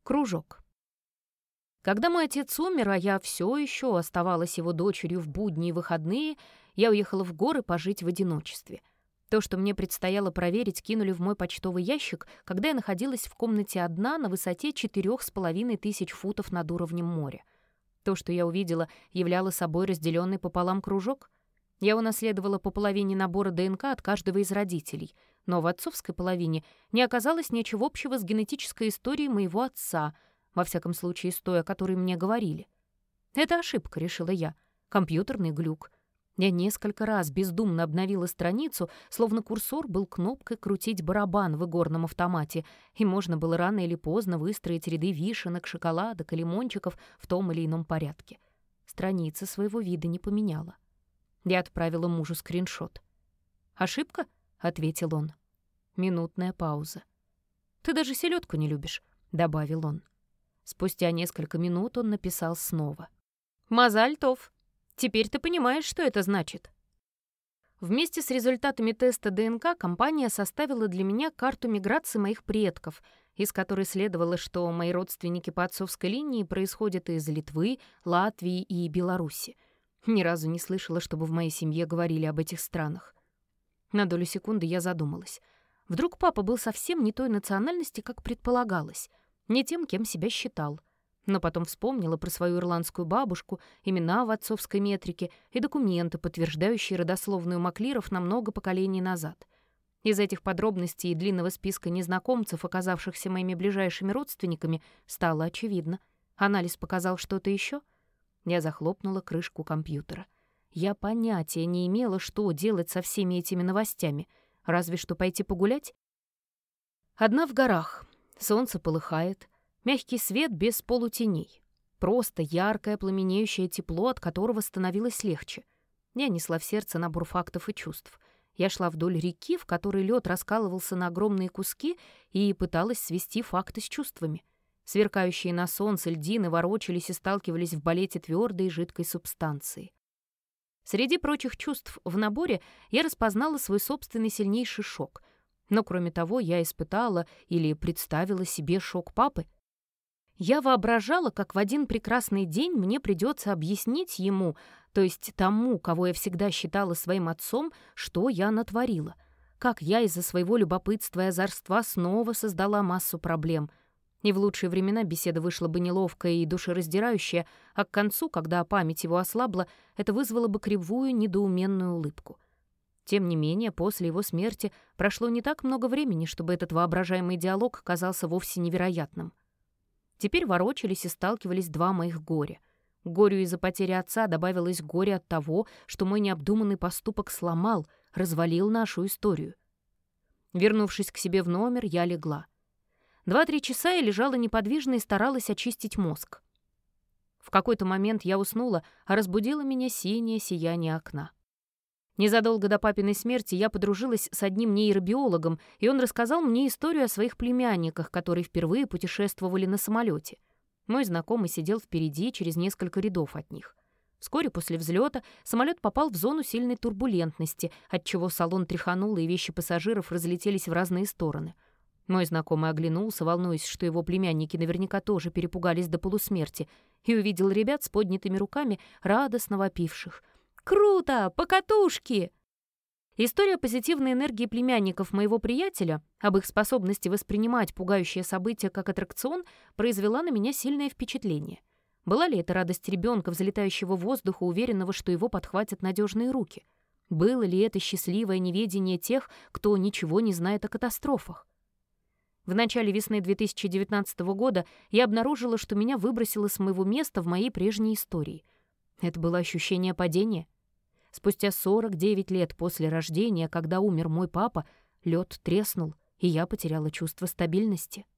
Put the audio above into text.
Кружок. Когда мой отец умер, а я все еще оставалась его дочерью в будни и выходные, я уехала в горы пожить в одиночестве. То, что мне предстояло проверить, кинули в мой почтовый ящик, когда я находилась в комнате одна на высоте 4500 футов над уровнем моря. То, что я увидела, являло собой разделенный пополам кружок. Я унаследовала по половине набора ДНК от каждого из родителей, но в отцовской половине не оказалось ничего общего с генетической историей моего отца, во всяком случае с той, о которой мне говорили. Это ошибка, решила я, компьютерный глюк. Я несколько раз бездумно обновила страницу, словно курсор был кнопкой крутить барабан в игорном автомате, и можно было рано или поздно выстроить ряды вишенок, шоколадок и лимончиков в том или ином порядке. Страница своего вида не поменяла. Я отправила мужу скриншот. «Ошибка?» — ответил он. Минутная пауза. «Ты даже селедку не любишь», — добавил он. Спустя несколько минут он написал снова. «Мазаль тов. Теперь ты понимаешь, что это значит». Вместе с результатами теста ДНК компания составила для меня карту миграции моих предков, из которой следовало, что мои родственники по отцовской линии происходят из Литвы, Латвии и Беларуси. Ни разу не слышала, чтобы в моей семье говорили об этих странах. На долю секунды я задумалась. Вдруг папа был совсем не той национальности, как предполагалось, не тем, кем себя считал. Но потом вспомнила про свою ирландскую бабушку, имена в отцовской метрике и документы, подтверждающие родословную Маклиров на много поколений назад. Из этих подробностей и длинного списка незнакомцев, оказавшихся моими ближайшими родственниками, стало очевидно. Анализ показал что-то еще. Я захлопнула крышку компьютера. Я понятия не имела, что делать со всеми этими новостями. Разве что пойти погулять? Одна в горах. Солнце полыхает. Мягкий свет без полутеней. Просто яркое пламенеющее тепло, от которого становилось легче. Я несла в сердце набор фактов и чувств. Я шла вдоль реки, в которой лед раскалывался на огромные куски, и пыталась свести факты с чувствами. Сверкающие на солнце льдины ворочались и сталкивались в балете твердой и жидкой субстанции. Среди прочих чувств в наборе я распознала свой собственный сильнейший шок. Но кроме того, я испытала или представила себе шок папы. Я воображала, как в один прекрасный день мне придется объяснить ему, то есть тому, кого я всегда считала своим отцом, что я натворила, как я из-за своего любопытства и озорства снова создала массу проблем. И в лучшие времена беседа вышла бы неловкая и душераздирающая, а к концу, когда память его ослабла, это вызвало бы кривую, недоуменную улыбку. Тем не менее, после его смерти прошло не так много времени, чтобы этот воображаемый диалог казался вовсе невероятным. Теперь ворочались и сталкивались два моих горя. К горю из-за потери отца добавилось горе от того, что мой необдуманный поступок сломал, развалил нашу историю. Вернувшись к себе в номер, я легла. 2-3 часа я лежала неподвижно и старалась очистить мозг. В какой-то момент я уснула, а разбудило меня синее сияние окна. Незадолго до папиной смерти я подружилась с одним нейробиологом, и он рассказал мне историю о своих племянниках, которые впервые путешествовали на самолете. Мой знакомый сидел впереди, через несколько рядов от них. Вскоре после взлета самолет попал в зону сильной турбулентности, отчего салон тряхануло, и вещи пассажиров разлетелись в разные стороны. Мой знакомый оглянулся, волнуясь, что его племянники наверняка тоже перепугались до полусмерти, и увидел ребят с поднятыми руками, радостно вопивших: «Круто! Покатушки!» История позитивной энергии племянников моего приятеля, об их способности воспринимать пугающее событие как аттракцион, произвела на меня сильное впечатление. Была ли это радость ребенка, взлетающего в воздух, уверенного, что его подхватят надежные руки? Было ли это счастливое неведение тех, кто ничего не знает о катастрофах? В начале весны 2019 года я обнаружила, что меня выбросило с моего места в моей прежней истории. Это было ощущение падения. Спустя 49 лет после рождения, когда умер мой папа, лед треснул, и я потеряла чувство стабильности.